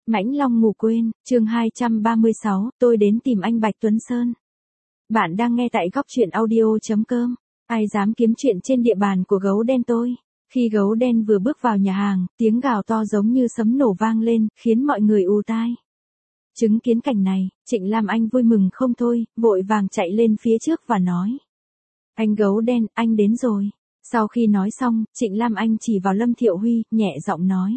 Mãnh Long ngủ quên, chương 236, tôi đến tìm anh Bạch Tuấn Sơn. Bạn đang nghe tại góc truyện audio.com. Ai dám kiếm chuyện trên địa bàn của gấu đen tôi. Khi gấu đen vừa bước vào nhà hàng, tiếng gào to giống như sấm nổ vang lên, khiến mọi người ù tai. Chứng kiến cảnh này, Trịnh Lam Anh vui mừng không thôi, vội vàng chạy lên phía trước và nói. Anh gấu đen, anh đến rồi. Sau khi nói xong, Trịnh Lam Anh chỉ vào Lâm Thiệu Huy, nhẹ giọng nói.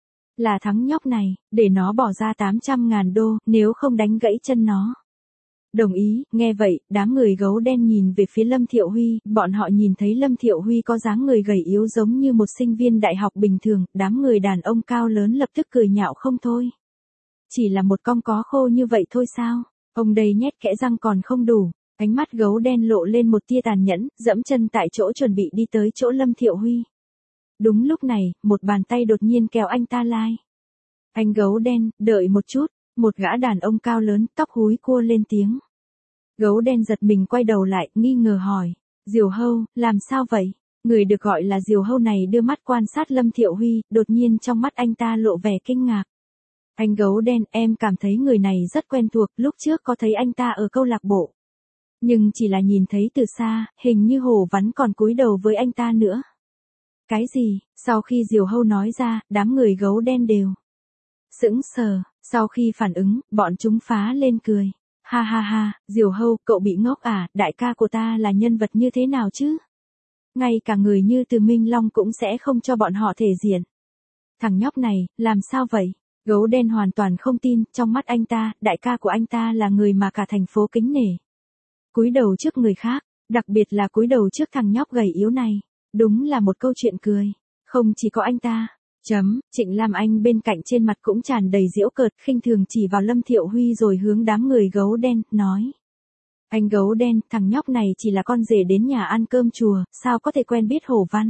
Là thằng nhóc này, để nó bỏ ra 800.000 đô, nếu không đánh gãy chân nó. Đồng ý, nghe vậy, đám người gấu đen nhìn về phía Lâm Thiệu Huy, bọn họ nhìn thấy Lâm Thiệu Huy có dáng người gầy yếu giống như một sinh viên đại học bình thường, đám người đàn ông cao lớn lập tức cười nhạo không thôi. Chỉ là một con có khô như vậy thôi sao, ông đây nhét kẽ răng còn không đủ, ánh mắt gấu đen lộ lên một tia tàn nhẫn, dẫm chân tại chỗ chuẩn bị đi tới chỗ Lâm Thiệu Huy. Đúng lúc này, một bàn tay đột nhiên kéo anh ta lai. Anh gấu đen, đợi một chút, một gã đàn ông cao lớn, tóc húi cua lên tiếng. Gấu đen giật mình quay đầu lại, nghi ngờ hỏi, Diều Hâu, làm sao vậy? Người được gọi là Diều Hâu này đưa mắt quan sát Lâm Thiệu Huy, đột nhiên trong mắt anh ta lộ vẻ kinh ngạc. Anh gấu đen, em cảm thấy người này rất quen thuộc, lúc trước có thấy anh ta ở câu lạc bộ. Nhưng chỉ là nhìn thấy từ xa, hình như Hồ Vắn còn cúi đầu với anh ta nữa. Cái gì? Sau khi Diều Hâu nói ra, đám người gấu đen đều sững sờ, sau khi phản ứng, bọn chúng phá lên cười. Ha ha ha, Diều Hâu, cậu bị ngốc à, đại ca của ta là nhân vật như thế nào chứ? Ngay cả người như Từ Minh Long cũng sẽ không cho bọn họ thể diện. Thằng nhóc này, làm sao vậy? Gấu đen hoàn toàn không tin, trong mắt anh ta, đại ca của anh ta là người mà cả thành phố kính nể. Cúi đầu trước người khác, đặc biệt là cúi đầu trước thằng nhóc gầy yếu này. Đúng là một câu chuyện cười. Không chỉ có anh ta. Trịnh Lam Anh bên cạnh trên mặt cũng tràn đầy giễu cợt, khinh thường chỉ vào Lâm Thiệu Huy rồi hướng đám người gấu đen, nói. Anh gấu đen, thằng nhóc này chỉ là con rể đến nhà ăn cơm chùa, sao có thể quen biết Hổ Văn.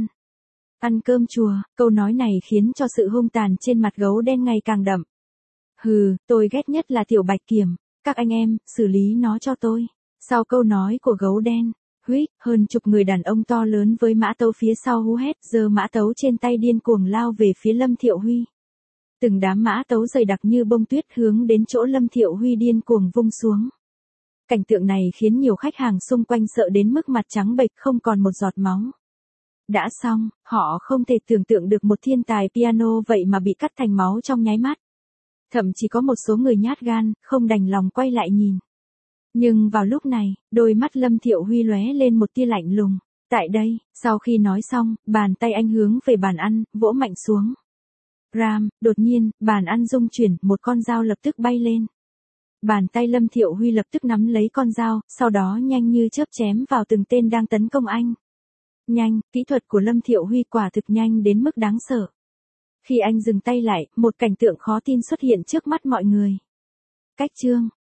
Ăn cơm chùa, câu nói này khiến cho sự hung tàn trên mặt gấu đen ngày càng đậm. Hừ, tôi ghét nhất là Tiểu Bạch Kiểm, các anh em, xử lý nó cho tôi. Sau câu nói của gấu đen. Huýt, hơn chục người đàn ông to lớn với mã tấu phía sau hú hét, giơ mã tấu trên tay điên cuồng lao về phía Lâm Thiệu Huy. Từng đám mã tấu dày đặc như bông tuyết hướng đến chỗ Lâm Thiệu Huy điên cuồng vung xuống. Cảnh tượng này khiến nhiều khách hàng xung quanh sợ đến mức mặt trắng bệch không còn một giọt máu. Đã xong, họ không thể tưởng tượng được một thiên tài piano vậy mà bị cắt thành máu trong nháy mắt. Thậm chí có một số người nhát gan, không đành lòng quay lại nhìn. Nhưng vào lúc này, đôi mắt Lâm Thiệu Huy lóe lên một tia lạnh lùng. Tại đây, sau khi nói xong, bàn tay anh hướng về bàn ăn, vỗ mạnh xuống. Ram, đột nhiên, bàn ăn rung chuyển, một con dao lập tức bay lên. Bàn tay Lâm Thiệu Huy lập tức nắm lấy con dao, sau đó nhanh như chớp chém vào từng tên đang tấn công anh. Nhanh, kỹ thuật của Lâm Thiệu Huy quả thực nhanh đến mức đáng sợ. Khi anh dừng tay lại, một cảnh tượng khó tin xuất hiện trước mắt mọi người. Cách chương